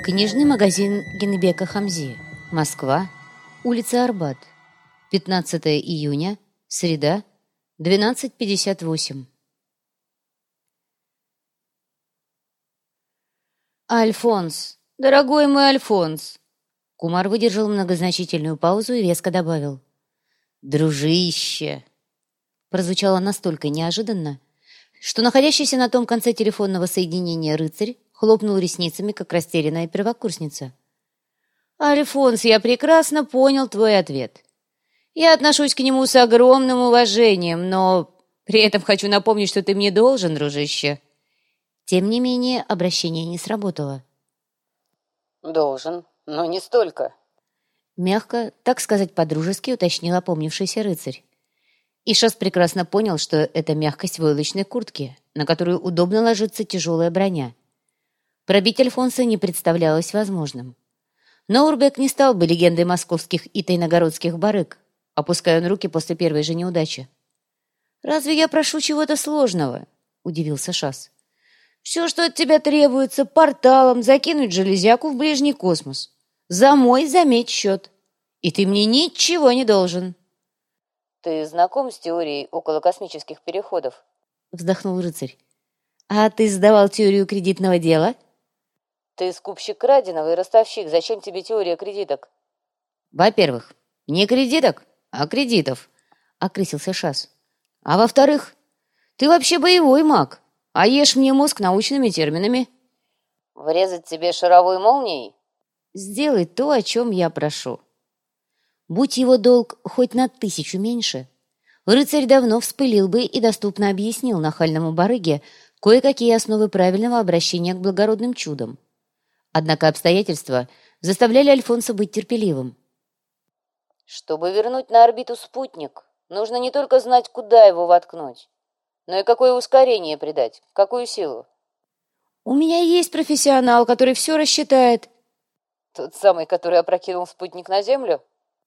Книжный магазин Генбека Хамзи. Москва. Улица Арбат. 15 июня. Среда. 12:58. «Альфонс! Дорогой мой Альфонс!» Кумар выдержал многозначительную паузу и резко добавил: «Дружище!» Прозвучало настолько неожиданно, что находящийся на том конце телефонного соединения рыцарь хлопнул ресницами, как растерянная первокурсница. «Альфонс, я прекрасно понял твой ответ. Я отношусь к нему с огромным уважением, но при этом хочу напомнить, что ты мне должен, дружище». Тем не менее, обращение не сработало. «Должен, но не столько», — мягко, так сказать, по-дружески уточнил опомнившийся рыцарь. И Шас прекрасно понял, что это мягкость войлочной куртки, на которую удобно ложится тяжелая броня. Пробить Альфонса не представлялось возможным. Но Урбек не стал бы легендой московских и тайногородских барыг, опуская он руки после первой же неудачи. «Разве я прошу чего-то сложного?» — удивился Шас. «Все, что от тебя требуется, порталом закинуть железяку в ближний космос. За мой, заметь, счет. И ты мне ничего не должен». «Ты знаком с теорией околокосмических переходов?» — вздохнул рыцарь. «А ты сдавал теорию кредитного дела?» «Ты скупщик краденого и ростовщик. Зачем тебе теория кредиток?» «Во-первых, не кредиток, а кредитов», — окрысился Шас. «А во-вторых, ты вообще боевой маг, а ешь мне мозг научными терминами». «Врезать тебе шаровой молнией?» «Сделай то, о чем я прошу». Будь его долг хоть на 1000 меньше, рыцарь давно вспылил бы и доступно объяснил нахальному барыге кое-какие основы правильного обращения к благородным чудам. Однако обстоятельства заставляли Альфонса быть терпеливым. «Чтобы вернуть на орбиту спутник, нужно не только знать, куда его воткнуть, но и какое ускорение придать, какую силу». «У меня есть профессионал, который все рассчитает». «Тот самый, который опрокинул спутник на Землю?»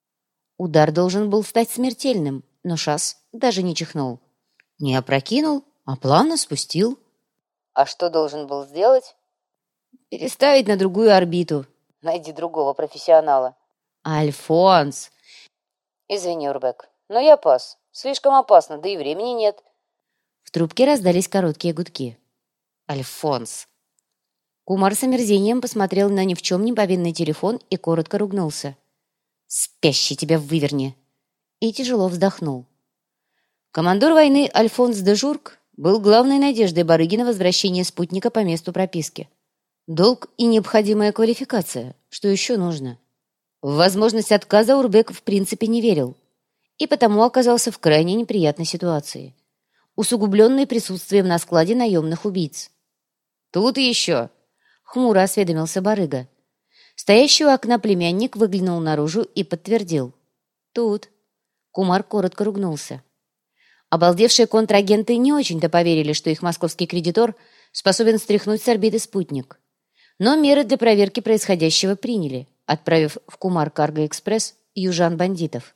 Удар должен был стать смертельным, но Шас даже не чихнул. Не опрокинул, а плавно спустил. «А что должен был сделать?» «Переставить на другую орбиту». «Найди другого профессионала». «Альфонс!» «Извини, Урбек, но я пас. Слишком опасно, да и времени нет». В трубке раздались короткие гудки. «Альфонс!» Кумар с омерзением посмотрел на ни в чем не повинный телефон и коротко ругнулся. «Спящий тебя выверни!» И тяжело вздохнул. Командор войны Альфонс де Журк был главной надеждой барыги на возвращение спутника по месту прописки. Долг и необходимая квалификация. Что еще нужно? В возможность отказа Урбек в принципе не верил и потому оказался в крайне неприятной ситуации, усугубленной присутствием на складе наемных убийц. «Тут еще!» — хмуро осведомился барыга. Стоящий у окна племянник выглянул наружу и подтвердил. «Тут». Кумар коротко ругнулся. Обалдевшие контрагенты не очень-то поверили, что их московский кредитор способен стряхнуть с орбиты спутник. Но меры для проверки происходящего приняли, отправив в Кумар Карго-экспресс южан-бандитов.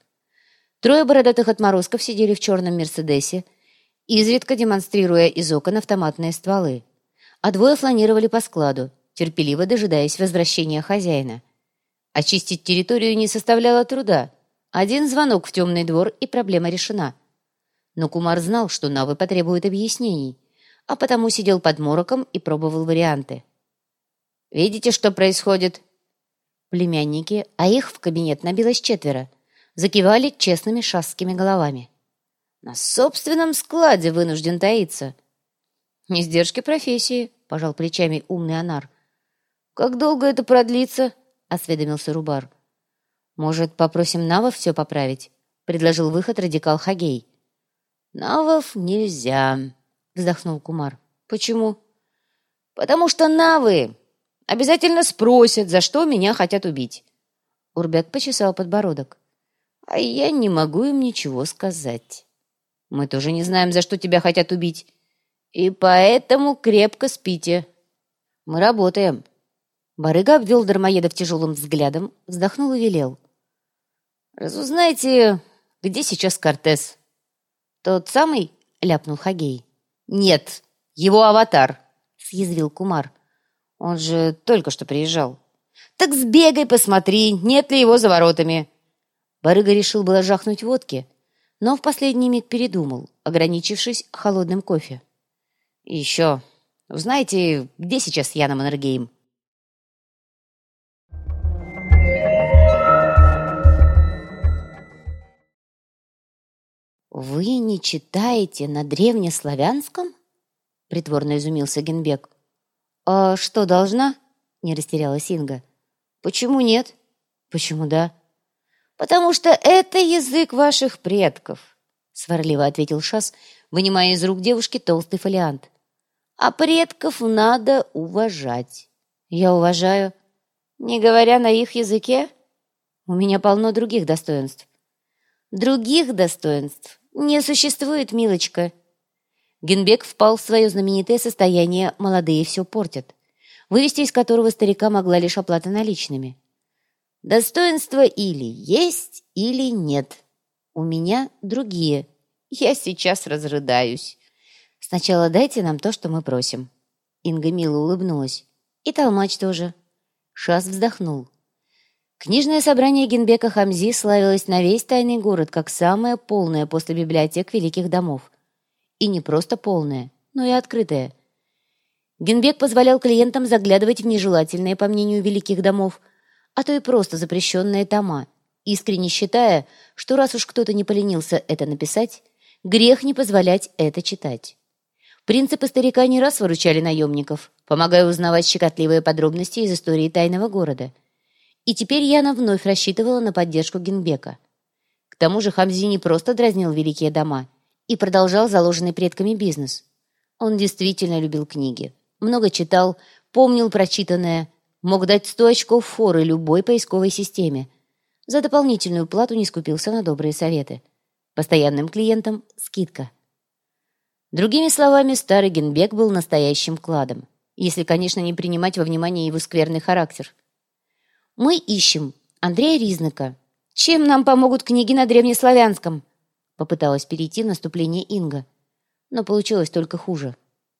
3 бородатых отморозков сидели в черном «Мерседесе», изредка демонстрируя из окон автоматные стволы, а 2 фланировали по складу, терпеливо дожидаясь возвращения хозяина. Очистить территорию не составляло труда. 1 звонок в темный двор, и проблема решена. Но Кумар знал, что навы потребуют объяснений, а потому сидел под мороком и пробовал варианты. «Видите, что происходит?» Племянники, а их в кабинет набилось 4, закивали честными шасскими головами. «На собственном складе вынужден таиться». «Издержки профессии», — пожал плечами умный Анар. «Как долго это продлится?» — осведомился Рубар. «Может, попросим навов все поправить?» — предложил выход радикал Хагей. «Навов нельзя», — вздохнул Кумар. «Почему?» «Потому что навы обязательно спросят, за что меня хотят убить». Урбек почесал подбородок. «А я не могу им ничего сказать. Мы тоже не знаем, за что тебя хотят убить. И поэтому крепко спите. Мы работаем». Барыга обвел дармоедов тяжелым взглядом, вздохнул и велел. «Разузнайте, где сейчас Кортес?» «Тот самый?» — ляпнул Хагей. «Нет, его аватар», — съязвил Кумар. «Он же только что приезжал. Так сбегай, посмотри, нет ли его за воротами. Барыга решил было жахнуть водки, но в последний миг передумал, ограничившись холодным кофе. И еще, знаете, где сейчас Яна Маннергейм? «Вы не читаете на древнеславянском?» — притворно изумился Генбек. «А что, должна?» — не растерялась Инга. «Почему нет?» «Почему да?» «Потому что это язык ваших предков», — сварливо ответил Шас, вынимая из рук девушки толстый фолиант. «А предков надо уважать». «Я уважаю. Не говоря на их языке, у меня полно других достоинств». «Других достоинств не существует, милочка». Генбек впал в свое знаменитое состояние «молодые все портят», вывести из которого старика могла лишь оплата наличными. «Достоинства или есть, или нет. У меня другие. Я сейчас разрыдаюсь. Сначала дайте нам то, что мы просим». Инга мило улыбнулась. «И толмач тоже». Шас вздохнул. Книжное собрание Генбека Хамзи славилось на весь тайный город как самое полное после библиотек великих домов. И не просто полное, но и открытое. Генбек позволял клиентам заглядывать в нежелательные, по мнению великих домов, а то и просто запрещенные тома, искренне считая, что раз уж кто-то не поленился это написать, грех не позволять это читать. Принципы старика не раз выручали наемников, помогая узнавать щекотливые подробности из истории тайного города. И теперь Яна вновь рассчитывала на поддержку Генбека. К тому же Хамзи не просто дразнил великие дома и продолжал заложенный предками бизнес. Он действительно любил книги, много читал, помнил прочитанное, мог дать 100 очков форы любой поисковой системе. За дополнительную плату не скупился на добрые советы. Постоянным клиентам скидка. Другими словами, старый Генбек был настоящим кладом, если, конечно, не принимать во внимание его скверный характер. «Мы ищем Андрея Ризнака. Чем нам помогут книги на древнеславянском?» Попыталась перейти в наступление Инга, но получилось только хуже.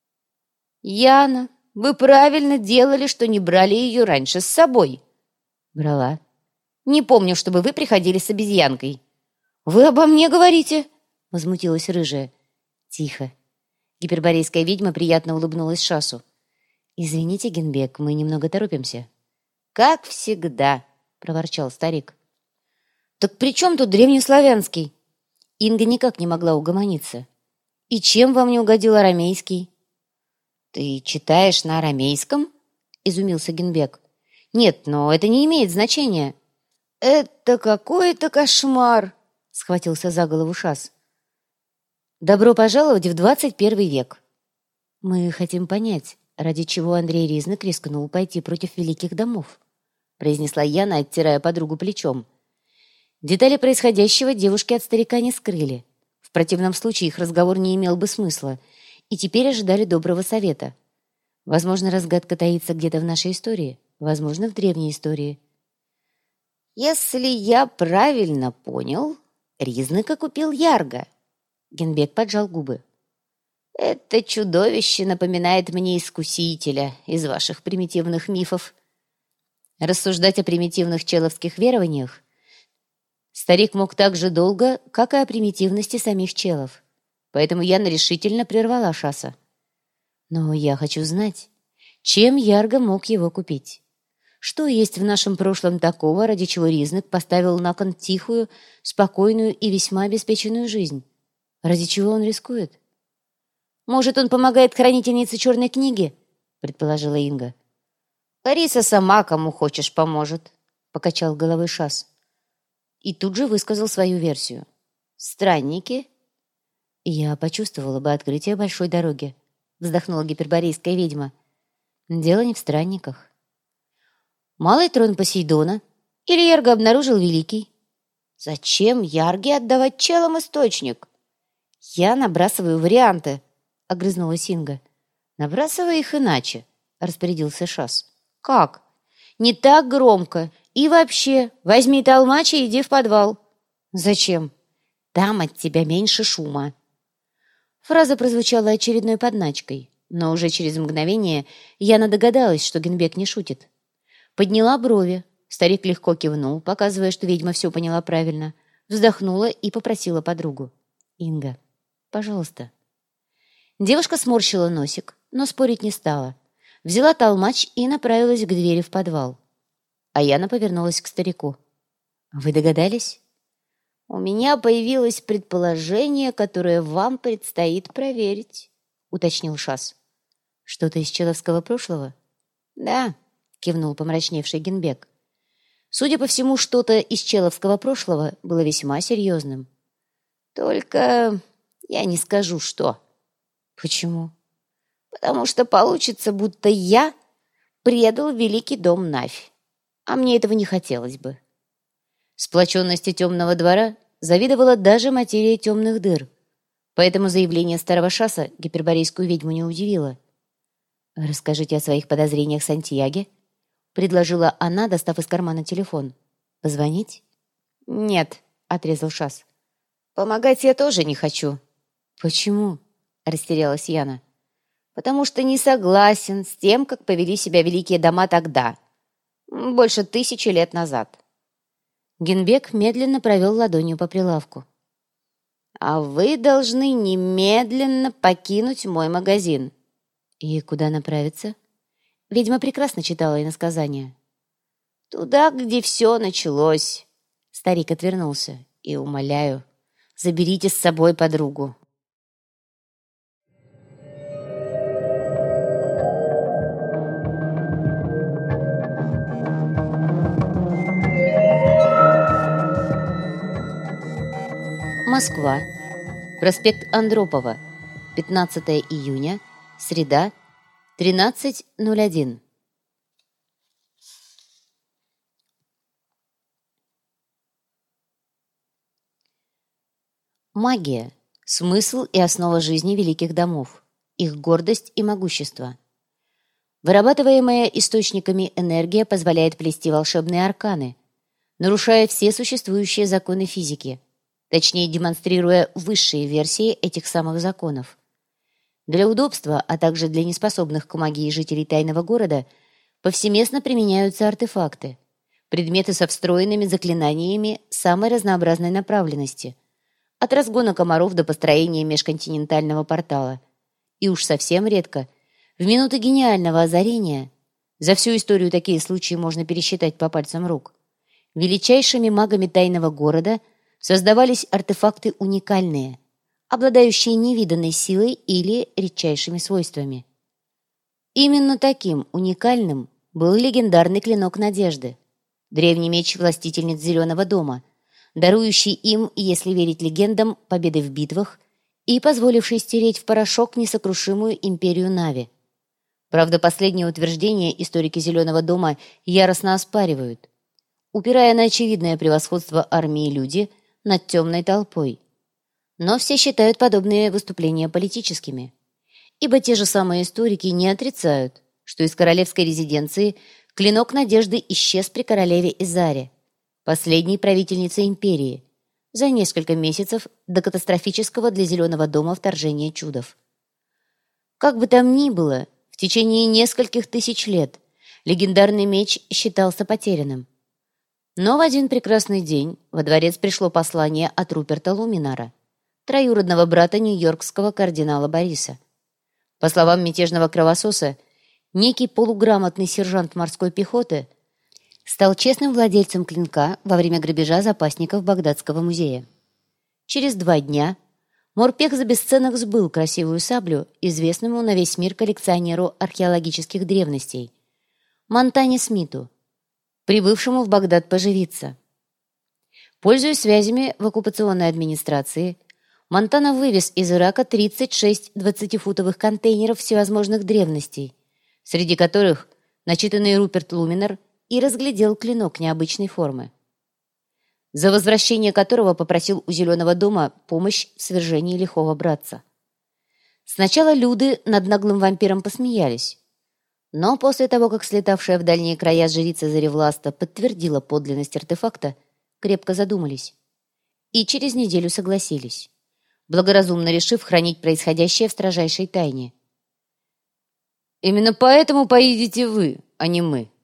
«Яна, вы правильно делали, что не брали ее раньше с собой». «Брала. Не помню, чтобы вы приходили с обезьянкой». «Вы обо мне говорите?» — возмутилась рыжая. «Тихо». Гиперборейская ведьма приятно улыбнулась Шасу. «Извините, Генбек, мы немного торопимся». «Как всегда», — проворчал старик. «Так при чем тут древнеславянский?» Инга никак не могла угомониться. «И чем вам не угодил арамейский?» «Ты читаешь на арамейском?» — изумился Генбек. «Нет, но это не имеет значения». «Это какой-то кошмар!» — схватился за голову Шас. «Добро пожаловать в 21 век». «Мы хотим понять, ради чего Андрей Ризнак рискнул пойти против великих домов», произнесла Яна, оттирая подругу плечом. Детали происходящего девушки от старика не скрыли. В противном случае их разговор не имел бы смысла, и теперь ожидали доброго совета. Возможно, разгадка таится где-то в нашей истории, возможно, в древней истории. «Если я правильно понял, Ризнака купил Ярго». Генбек поджал губы. «Это чудовище напоминает мне искусителя из ваших примитивных мифов». Рассуждать о примитивных человских верованиях старик мог так же долго, как и о примитивности самих челов. Поэтому Яна решительно прервала Шаса. «Но я хочу знать, чем Ярго мог его купить? Что есть в нашем прошлом такого, ради чего Ризнак поставил на кон тихую, спокойную и весьма обеспеченную жизнь? Ради чего он рискует?» «Может, он помогает хранительнице черной книги?» — предположила Инга. «Лариса сама кому хочешь поможет», — покачал головой Шас. И тут же высказал свою версию. «Странники?» «Я почувствовала бы открытие большой дороги», — вздохнула гиперборейская ведьма. «Дело не в странниках». «Малый трон Посейдона? Или Ярго обнаружил Великий?» «Зачем Ярге отдавать челам источник?» «Я набрасываю варианты», — огрызнулась Инга. «Набрасывай их иначе», — распорядился Шас. «Как?» «Не так громко. И вообще, возьми толмача и иди в подвал». «Зачем?» «Там от тебя меньше шума». Фраза прозвучала очередной подначкой, но уже через мгновение Яна догадалась, что Генбек не шутит. Подняла брови. Старик легко кивнул, показывая, что ведьма все поняла правильно. Вздохнула и попросила подругу. «Инга, пожалуйста». Девушка сморщила носик, но спорить не стала. Взяла толмач и направилась к двери в подвал. А Яна повернулась к старику. «Вы догадались?» «У меня появилось предположение, которое вам предстоит проверить», — уточнил Шас. «Что-то из человского прошлого?» «Да», — кивнул помрачневший Генбек. Судя по всему, что-то из человского прошлого было весьма серьезным. «Только я не скажу, что». «Почему?» «Потому что получится, будто я предал великий дом Нафь. А мне этого не хотелось бы». Сплоченности темного двора завидовала даже материя темных дыр, поэтому заявление старого Шаса гиперборейскую ведьму не удивило. «Расскажите о своих подозрениях Сантьяге», — предложила она, достав из кармана телефон. «Позвонить?» «Нет», — отрезал Шас. «Помогать я тоже не хочу». «Почему?» — растерялась Яна. «Потому что не согласен с тем, как повели себя великие дома тогда, больше 1000 лет назад». Генбек медленно провел ладонью по прилавку. «А вы должны немедленно покинуть мой магазин». «И куда направиться?» Ведьма прекрасно читала иносказания. «Туда, где все началось». Старик отвернулся. «И умоляю, заберите с собой подругу». Москва. Проспект Андропова. 15 июня. Среда. 13:01. Магия – смысл и основа жизни великих домов, их гордость и могущество. Вырабатываемая источниками энергия позволяет плести волшебные арканы, нарушая все существующие законы физики, точнее демонстрируя высшие версии этих самых законов. Для удобства, а также для неспособных к магии жителей тайного города повсеместно применяются артефакты, предметы со встроенными заклинаниями самой разнообразной направленности, от разгона комаров до построения межконтинентального портала. И уж совсем редко, в минуты гениального озарения, за всю историю такие случаи можно пересчитать по пальцам рук, величайшими магами тайного города создавались артефакты уникальные, обладающие невиданной силой или редчайшими свойствами. Именно таким уникальным был легендарный клинок Надежды, древний меч властительниц Зеленого дома, дарующий им, если верить легендам, победы в битвах и позволивший стереть в порошок несокрушимую империю Нави. Правда, последнее утверждение историки Зеленого дома яростно оспаривают, упирая на очевидное превосходство армии люди над темной толпой. Но все считают подобные выступления политическими, ибо те же самые историки не отрицают, что из королевской резиденции клинок Надежды исчез при королеве Изаре, последней правительнице империи, за несколько месяцев до катастрофического для Зеленого дома вторжения чудов. Как бы там ни было, в течение нескольких тысяч лет легендарный меч считался потерянным. Но в один прекрасный день во дворец пришло послание от Руперта Луминара, троюродного брата нью-йоркского кардинала Бориса. По словам мятежного кровососа, некий полуграмотный сержант морской пехоты стал честным владельцем клинка во время грабежа запасников Багдадского музея. Через 2 дня морпех за бесценок сбыл красивую саблю известному на весь мир коллекционеру археологических древностей Монтане Смиту, прибывшему в Багдад поживиться. Пользуясь связями в оккупационной администрации, Монтана вывез из Ирака 36 20-футовых контейнеров всевозможных древностей, среди которых начитанный Руперт Луминар и разглядел клинок необычной формы, за возвращение которого попросил у Зеленого дома помощь в свержении лихого братца. Сначала люди над наглым вампиром посмеялись, но после того, как слетавшая в дальние края жрица Заревласта подтвердила подлинность артефакта, крепко задумались и через неделю согласились, благоразумно решив хранить происходящее в строжайшей тайне. «Именно поэтому поедете вы, а не мы»,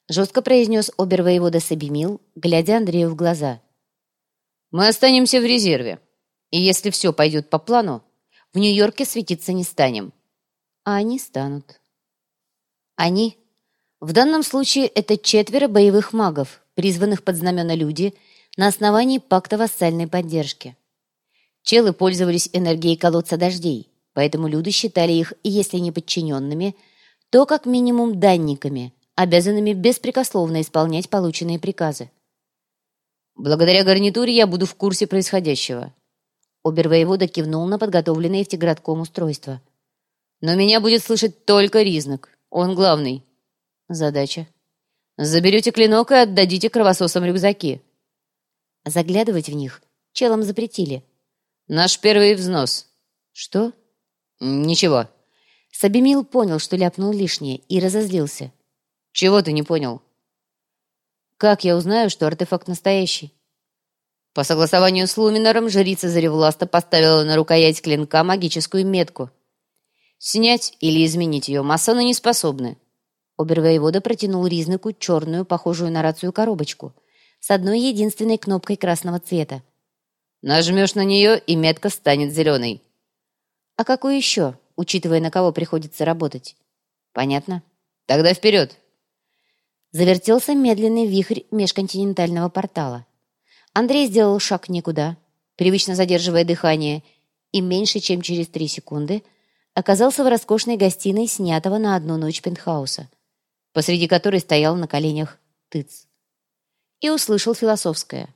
жестко произнес обер-воевода Сабимил, глядя Андрею в глаза. «Мы останемся в резерве, и если все пойдет по плану, в Нью-Йорке светиться не станем». А они станут. Они? В данном случае это 4 боевых магов, призванных под знамена люди на основании пакта вассальной поддержки. Челы пользовались энергией колодца дождей, поэтому люди считали их, если не подчиненными, то как минимум данниками, обязанными беспрекословно исполнять полученные приказы. «Благодаря гарнитуре я буду в курсе происходящего». Обер-воевода кивнул на подготовленное в Тигратком устройство. «Но меня будет слышать только Ризнак. Он главный». «Задача?» «Заберете клинок и отдадите кровососам рюкзаки». Заглядывать в них челам запретили. «Наш первый взнос». «Что?» «Ничего». Сабимил понял, что ляпнул лишнее, и разозлился. «Чего ты не понял?» «Как я узнаю, что артефакт настоящий?» По согласованию с Луминором жрица Заревласта поставила на рукоять клинка магическую метку. Снять или изменить ее масоны не способны. Обер-воевода протянул Ризнаку черную, похожую на рацию коробочку, с одной единственной кнопкой красного цвета. Нажмешь на нее, и метка станет зеленой. А какой еще, учитывая, на кого приходится работать? Понятно. Тогда вперед. Завертелся медленный вихрь межконтинентального портала. Андрей сделал шаг никуда, привычно задерживая дыхание, и меньше чем через 3 секунды оказался в роскошной гостиной, снятого на одну ночь пентхауса, посреди которой стоял на коленях Тыц. И услышал философское.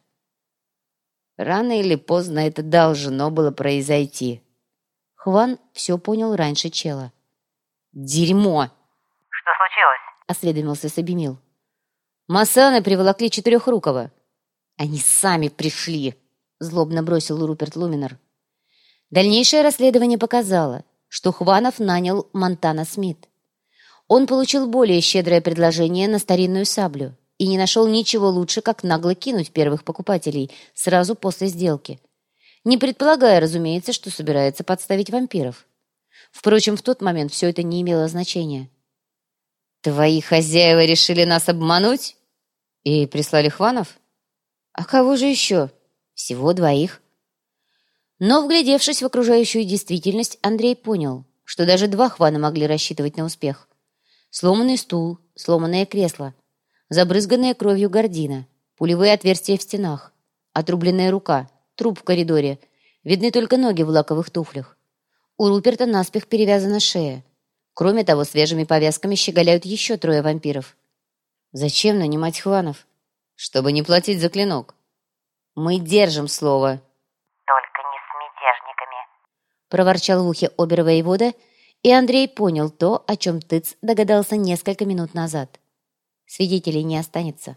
Рано или поздно это должно было произойти. Хван все понял раньше чела. «Дерьмо!» «Что случилось?» — осведомился Сабимил. «Масаны приволокли Четырехрукого». «Они сами пришли!» — злобно бросил Руперт Луминор. Дальнейшее расследование показало, что Хванов нанял Монтана Смит. Он получил более щедрое предложение на старинную саблю и не нашел ничего лучше, как нагло кинуть первых покупателей сразу после сделки, не предполагая, разумеется, что собирается подставить вампиров. Впрочем, в тот момент все это не имело значения. «Твои хозяева решили нас обмануть? И прислали Хванов?» «А кого же еще? Всего 2». Но, вглядевшись в окружающую действительность, Андрей понял, что даже 2 Хвана могли рассчитывать на успех. Сломанный стул, сломанное кресло, забрызганная кровью гардина, пулевые отверстия в стенах, отрубленная рука, труп в коридоре, видны только ноги в лаковых туфлях. У Руперта наспех перевязана шея. Кроме того, свежими повязками щеголяют еще 3 вампиров. Зачем нанимать Хванов? Чтобы не платить за клинок. Мы держим слово. «Только не с мятежниками», — проворчал в ухе обер-воевода, и Андрей понял то, о чем Тыц догадался несколько минут назад. Свидетелей не останется.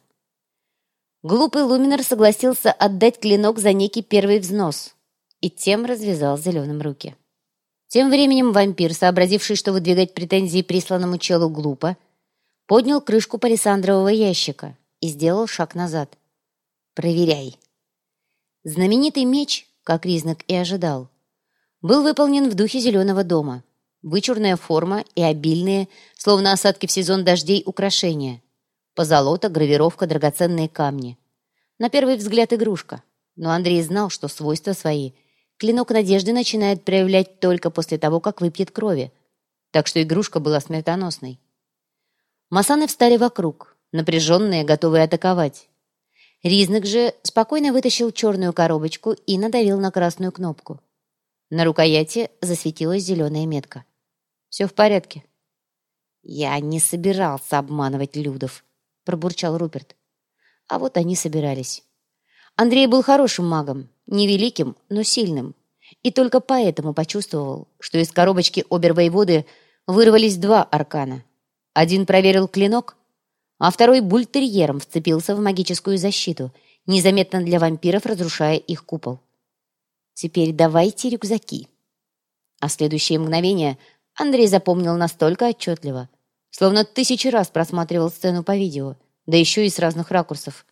Глупый Луминор согласился отдать клинок за некий первый взнос и тем развязал зеленым руки. Тем временем вампир, сообразивший, что выдвигать претензии присланному челу глупо, поднял крышку палисандрового ящика и сделал шаг назад. «Проверяй». Знаменитый меч, как Ризнак и ожидал, был выполнен в духе Зеленого дома. Вычурная форма и обильные, словно осадки в сезон дождей, украшения. Позолота, гравировка, драгоценные камни. На первый взгляд игрушка, но Андрей знал, что свойства свои клинок надежды начинает проявлять только после того, как выпьет крови, так что игрушка была смертоносной. Масаны встали вокруг, напряженные, готовые атаковать. Ризнак же спокойно вытащил черную коробочку и надавил на красную кнопку. На рукояти засветилась зеленая метка. «Все в порядке». «Я не собирался обманывать Людов», — пробурчал Руперт. А вот они собирались. Андрей был хорошим магом, невеликим, но сильным, и только поэтому почувствовал, что из коробочки обер-воеводы вырвались 2 аркана. Один проверил клинок, а второй бультерьером вцепился в магическую защиту, незаметно для вампиров разрушая их купол. «Теперь давайте рюкзаки». А в следующее мгновение Андрей запомнил настолько отчетливо, словно 1000 раз просматривал сцену по видео, да еще и с разных ракурсов.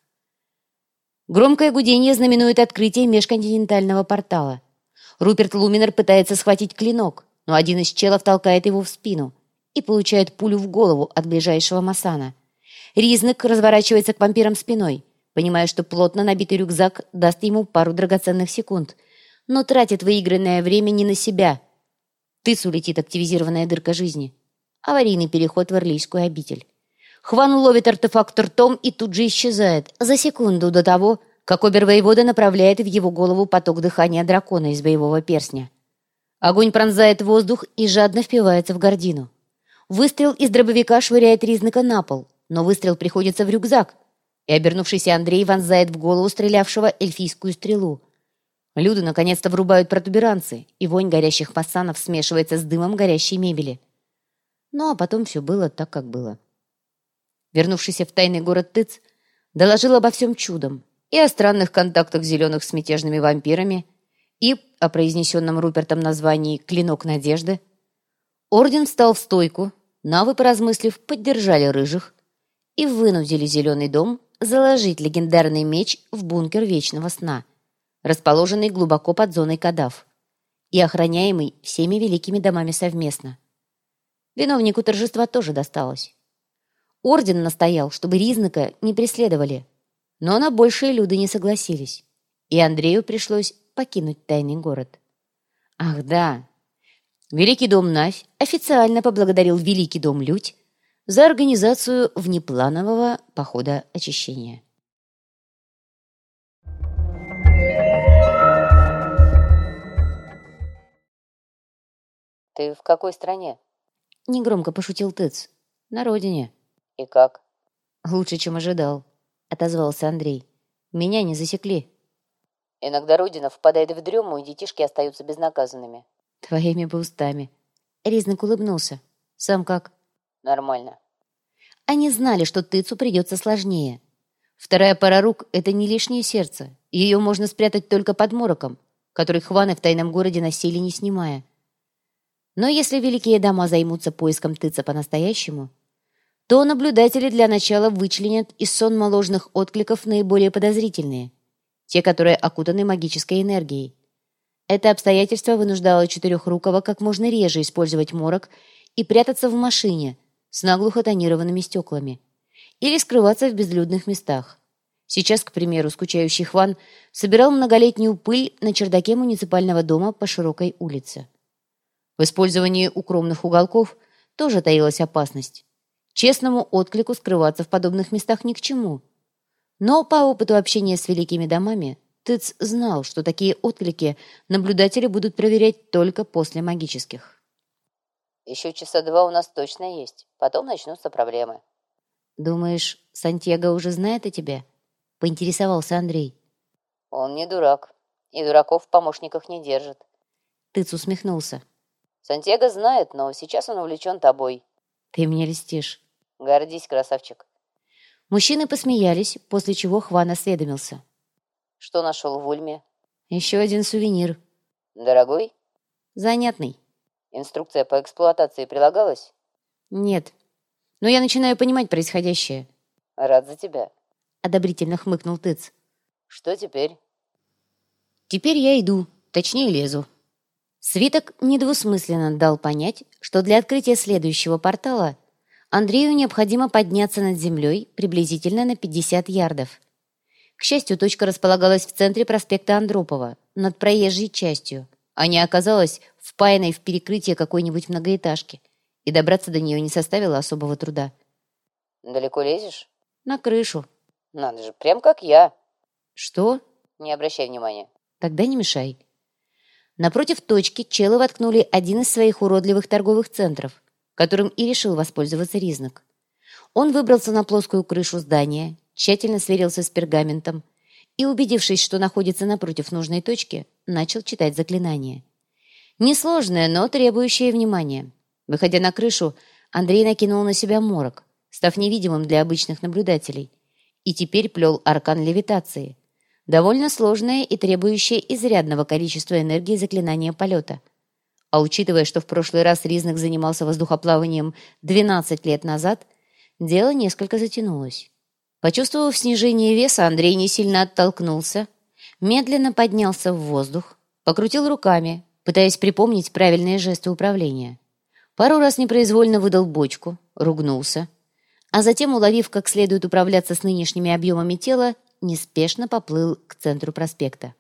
Громкое гудение знаменует открытие межконтинентального портала. Руперт Луминор пытается схватить клинок, но один из челов толкает его в спину и получает пулю в голову от ближайшего масана. Ризнек разворачивается к вампирам спиной, понимая, что плотно набитый рюкзак даст ему пару драгоценных секунд, но тратит выигранное время не на себя. Тыцу летит активизированная дырка жизни. Аварийный переход в Ирлийскую обитель. Хван ловит артефакт ртом и тут же исчезает, за секунду до того, как обер-воевода направляет в его голову поток дыхания дракона из боевого перстня. Огонь пронзает воздух и жадно впивается в гордину. Выстрел из дробовика швыряет Ризнека на пол, но выстрел приходится в рюкзак, и обернувшийся Андрей вонзает в голову стрелявшего эльфийскую стрелу. Люды наконец-то врубают протуберанцы, и вонь горящих фасанов смешивается с дымом горящей мебели. Ну, а потом все было так, как было. Вернувшийся в тайный город Тыц доложил обо всем чудом, и о странных контактах зеленых с мятежными вампирами, и о произнесенном Рупертом названии «Клинок надежды». Орден встал в стойку, навы, поразмыслив, поддержали рыжих и вынудили Зеленый дом заложить легендарный меч в бункер Вечного Сна, расположенный глубоко под зоной Кадав и охраняемый всеми великими домами совместно. Виновнику торжества тоже досталось. Орден настоял, чтобы Ризнека не преследовали, но на большие люди не согласились, и Андрею пришлось покинуть тайный город. Ах да, Великий дом Навь официально поблагодарил Великий дом Людь за организацию внепланового похода очищения. «Ты в какой стране?» — негромко пошутил Тыц. «На родине». «И как?» «Лучше, чем ожидал», — отозвался Андрей. «Меня не засекли». «Иногда родина впадает в дрему, и детишки остаются безнаказанными». «Твоими бы устами». Ризнек улыбнулся. «Сам как?» «Нормально». Они знали, что Тыцу придется сложнее. Вторая пара рук — это не лишнее сердце. Ее можно спрятать только под мороком, который хваны в тайном городе носили, не снимая. Но если великие дома займутся поиском Тыца по-настоящему, то наблюдатели для начала вычленят из сонма ложных откликов наиболее подозрительные, те, которые окутаны магической энергией. Это обстоятельство вынуждало Четырехрукого как можно реже использовать морок и прятаться в машине с наглухо тонированными стеклами или скрываться в безлюдных местах. Сейчас, к примеру, скучающий Хван собирал многолетнюю пыль на чердаке муниципального дома по широкой улице. В использовании укромных уголков тоже таилась опасность. Честному отклику скрываться в подобных местах ни к чему. Но по опыту общения с великими домами Тыц знал, что такие отклики наблюдатели будут проверять только после магических. «Еще часа два у нас точно есть. Потом начнутся проблемы». «Думаешь, Сантьяго уже знает о тебе?» — поинтересовался Андрей. «Он не дурак. И дураков в помощниках не держит». Тыц усмехнулся. «Сантьяго знает, но сейчас он увлечен тобой». «Ты мне льстишь». «Гордись, красавчик». Мужчины посмеялись, после чего Хван осведомился. «Что нашел в Ульме?» «Еще один сувенир». «Дорогой?» «Занятный». «Инструкция по эксплуатации прилагалась?» «Нет. Но я начинаю понимать происходящее». «Рад за тебя». Одобрительно хмыкнул Тыц. «Что теперь?» «Теперь я иду, точнее лезу». Свиток недвусмысленно дал понять, что для открытия следующего портала Андрею необходимо подняться над землей приблизительно на 50 ярдов. К счастью, точка располагалась в центре проспекта Андропова, над проезжей частью, а не оказалась впаянной в перекрытие какой-нибудь многоэтажки, и добраться до нее не составило особого труда. «Далеко лезешь?» «На крышу». «Надо же, прям как я». «Что?» «Не обращай внимания». «Тогда не мешай». Напротив точки челы воткнули один из своих уродливых торговых центров, которым и решил воспользоваться Ризнек. Он выбрался на плоскую крышу здания, тщательно сверился с пергаментом и, убедившись, что находится напротив нужной точки, начал читать заклинание. Несложное, но требующее внимания. Выходя на крышу, Андрей накинул на себя морок, став невидимым для обычных наблюдателей, и теперь плел аркан левитации, довольно сложное и требующее изрядного количества энергии заклинания полета. А учитывая, что в прошлый раз Ризнек занимался воздухоплаванием 12 лет назад, дело несколько затянулось. Почувствовав снижение веса, Андрей не сильно оттолкнулся, медленно поднялся в воздух, покрутил руками, пытаясь припомнить правильные жесты управления. Пару раз непроизвольно выдал бочку, ругнулся, а затем, уловив, как следует управляться с нынешними объемами тела, неспешно поплыл к центру проспекта.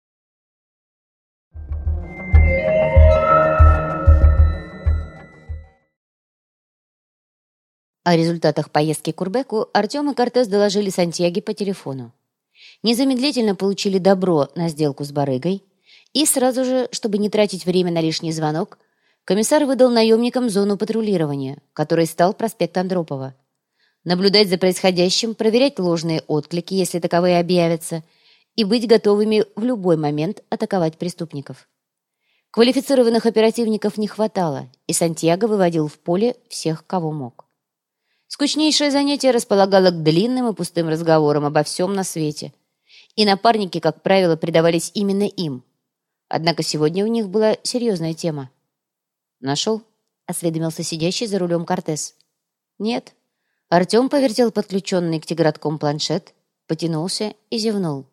О результатах поездки к Урбеку Артем и Кортес доложили Сантьяге по телефону. Незамедлительно получили добро на сделку с барыгой, и сразу же, чтобы не тратить время на лишний звонок, комиссар выдал наемникам зону патрулирования, которой стал проспект Андропова. Наблюдать за происходящим, проверять ложные отклики, если таковые объявятся, и быть готовыми в любой момент атаковать преступников. Квалифицированных оперативников не хватало, и Сантьяго выводил в поле всех, кого мог. Скучнейшее занятие располагало к длинным и пустым разговорам обо всем на свете, и напарники, как правило, предавались именно им. Однако сегодня у них была серьезная тема. «Нашел?» — осведомился сидящий за рулем Кортес. «Нет». Артем повертел подключенный к тигратком планшет, потянулся и зевнул.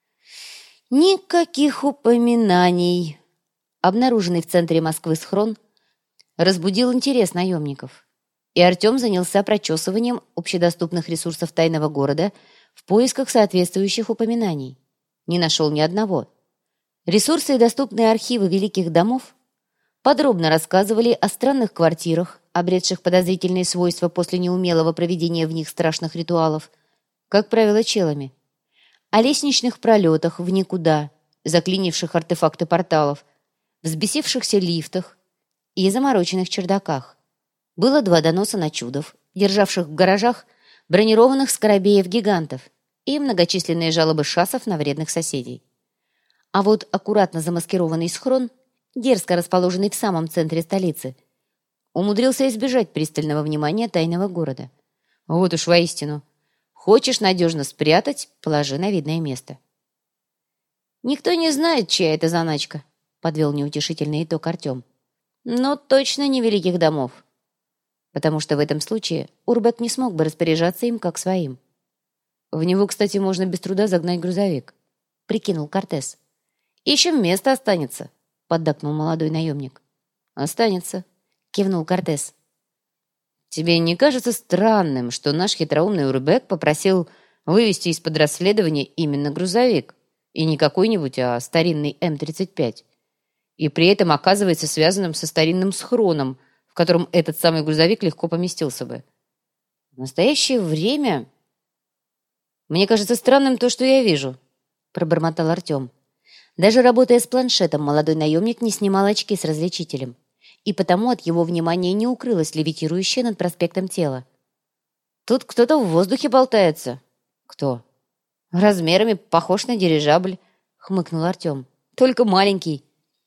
Никаких упоминаний. Обнаруженный в центре Москвы схрон разбудил интерес наемников, и Артем занялся прочесыванием общедоступных ресурсов тайного города в поисках соответствующих упоминаний. Не нашел ни одного. Ресурсы и доступные архивы великих домов подробно рассказывали о странных квартирах, обретших подозрительные свойства после неумелого проведения в них страшных ритуалов, как правило, челами, о лестничных пролетах в никуда, заклинивших артефакты порталов, взбесившихся лифтах и замороченных чердаках. Было 2 доноса на чудов, державших в гаражах бронированных скоробеев-гигантов, и многочисленные жалобы шасов на вредных соседей. А вот аккуратно замаскированный схрон, дерзко расположенный в самом центре столицы, умудрился избежать пристального внимания тайного города. Вот уж воистину. Хочешь надежно спрятать — положи на видное место. «Никто не знает, чья это заначка», — подвел неутешительный итог Артем. «Но точно не великих домов. Потому что в этом случае Урбек не смог бы распоряжаться им как своим. В него, кстати, можно без труда загнать грузовик», — прикинул Кортес. «Еще место останется», — поддакнул молодой наемник. «Останется», — кивнул Кортес. «Тебе не кажется странным, что наш хитроумный Урбек попросил вывести из-под расследования именно грузовик, и не какой-нибудь, а старинный М-35, и при этом оказывается связанным со старинным схроном, в котором этот самый грузовик легко поместился бы? В настоящее время мне кажется странным то, что я вижу», — пробормотал Артем. Даже работая с планшетом, молодой наемник не снимал очки с различителем, и потому от его внимания не укрылось левитирующее над проспектом тело. «Тут кто-то в воздухе болтается». «Кто?» «Размерами похож на дирижабль», — хмыкнул Артем. «Только маленький».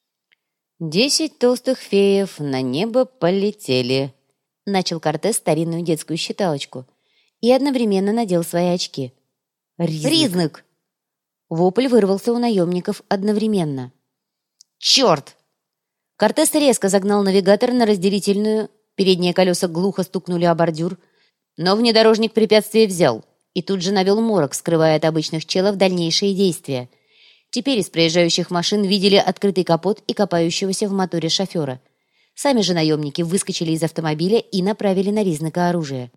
10 толстых феев на небо полетели», — начал Кортес старинную детскую считалочку и одновременно надел свои очки. «Ризнык!» Вопль вырвался у наемников одновременно. «Черт!» Кортес резко загнал навигатор на разделительную, передние колеса глухо стукнули о бордюр, но внедорожник препятствие взял и тут же навел морок, скрывая от обычных челов дальнейшие действия. Теперь из проезжающих машин видели открытый капот и копающегося в моторе шофера. Сами же наемники выскочили из автомобиля и направили на Ризныка оружие.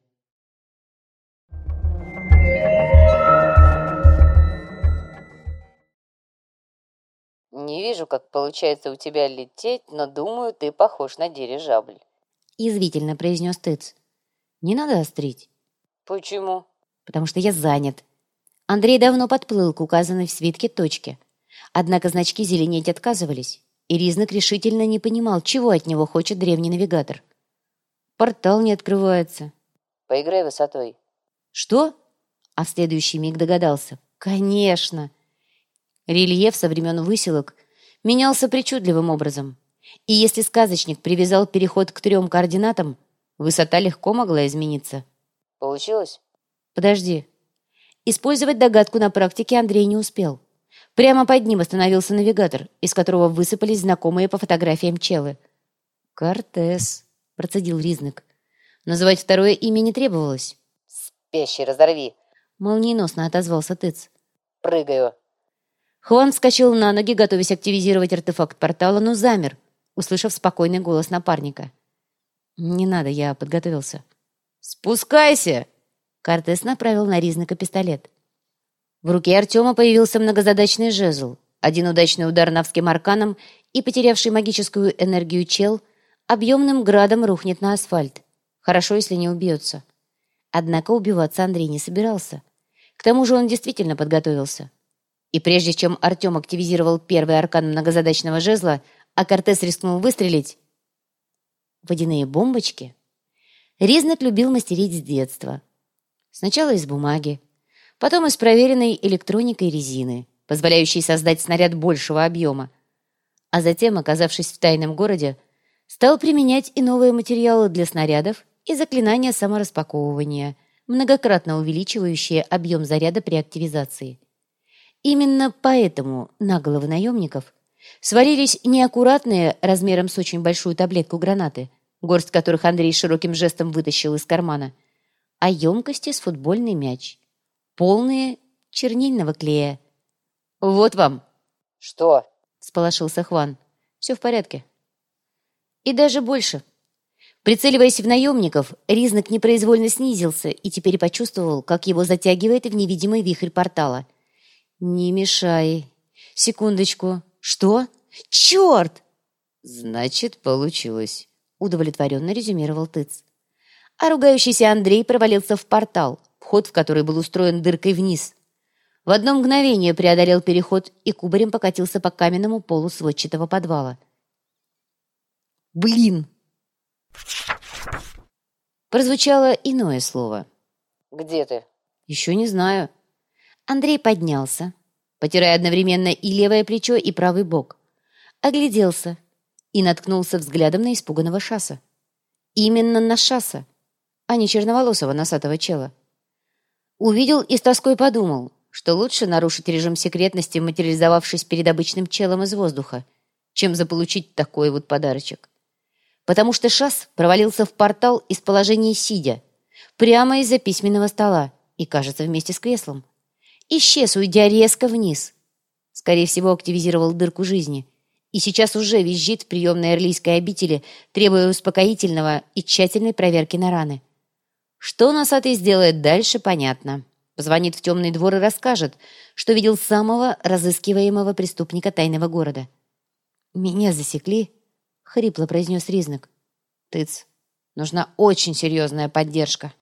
«Не вижу, как получается у тебя лететь, но думаю, ты похож на дирижабль», — язвительно произнес Тыц. «Не надо острить». «Почему?» «Потому что я занят». Андрей давно подплыл к указанной в свитке точке. Однако значки зеленеть отказывались, и Ризнык решительно не понимал, чего от него хочет древний навигатор. «Портал не открывается». «Поиграй высотой». «Что?» А в следующий миг догадался. «Конечно!» Рельеф со времен выселок менялся причудливым образом. И если сказочник привязал переход к 3 координатам, высота легко могла измениться. «Получилось?» «Подожди». Использовать догадку на практике Андрей не успел. Прямо под ним остановился навигатор, из которого высыпались знакомые по фотографиям челы. «Кортес», — процедил Ризнык. Называть второе имя не требовалось. «Спящий, разорви!» — молниеносно отозвался Тыц. «Прыгаю!» Хуан вскочил на ноги, готовясь активизировать артефакт портала, но замер, услышав спокойный голос напарника. «Не надо, я подготовился». «Спускайся!» Кортес направил на Ризнака пистолет. В руке Артема появился многозадачный жезл. Один удачный удар навским арканом, и потерявший магическую энергию чел объемным градом рухнет на асфальт. Хорошо, если не убьется. Однако убиваться Андрей не собирался. К тому же он действительно подготовился. И прежде чем Артем активизировал первый аркан многозадачного жезла, а Кортес рискнул выстрелить... Водяные бомбочки? Ризнак любил мастерить с детства. Сначала из бумаги, потом из проверенной электроникой резины, позволяющей создать снаряд большего объема. А затем, оказавшись в тайном городе, стал применять и новые материалы для снарядов и заклинания самораспаковывания, многократно увеличивающие объем заряда при активизации. Именно поэтому на головы наемников свалились неаккуратные размером с очень большую таблетку гранаты, горсть которых Андрей широким жестом вытащил из кармана, а емкости с футбольный мяч, полные чернильного клея. «Вот вам!» «Что?» — всполошился Хван. «Все в порядке». И даже больше. Прицеливаясь в наемников, Ризнак непроизвольно снизился и теперь почувствовал, как его затягивает в невидимый вихрь портала. «Не мешай. Секундочку. Что? Черт!» «Значит, получилось», — удовлетворенно резюмировал Тыц. А ругающийся Андрей провалился в портал, вход в который был устроен дыркой вниз. В одно мгновение преодолел переход и кубарем покатился по каменному полу сводчатого подвала. «Блин!» Прозвучало иное слово. «Где ты?» «Еще не знаю». Андрей поднялся, потирая одновременно и левое плечо, и правый бок. Огляделся и наткнулся взглядом на испуганного Шаса. Именно на Шаса, а не черноволосого носатого чела. Увидел и с тоской подумал, что лучше нарушить режим секретности, материализовавшись перед обычным челом из воздуха, чем заполучить такой вот подарочек. Потому что Шас провалился в портал из положения сидя, прямо из-за письменного стола и, кажется, вместе с креслом. Исчез, уйдя резко вниз. Скорее всего, активизировал дырку жизни. И сейчас уже визжит в приемной Орлийской обители, требуя успокоительного и тщательной проверки на раны. Что носатый сделает дальше, понятно. Позвонит в темный двор и расскажет, что видел самого разыскиваемого преступника тайного города. «Меня засекли», — хрипло произнес Ризнак. «Тыц, нужна очень серьезная поддержка».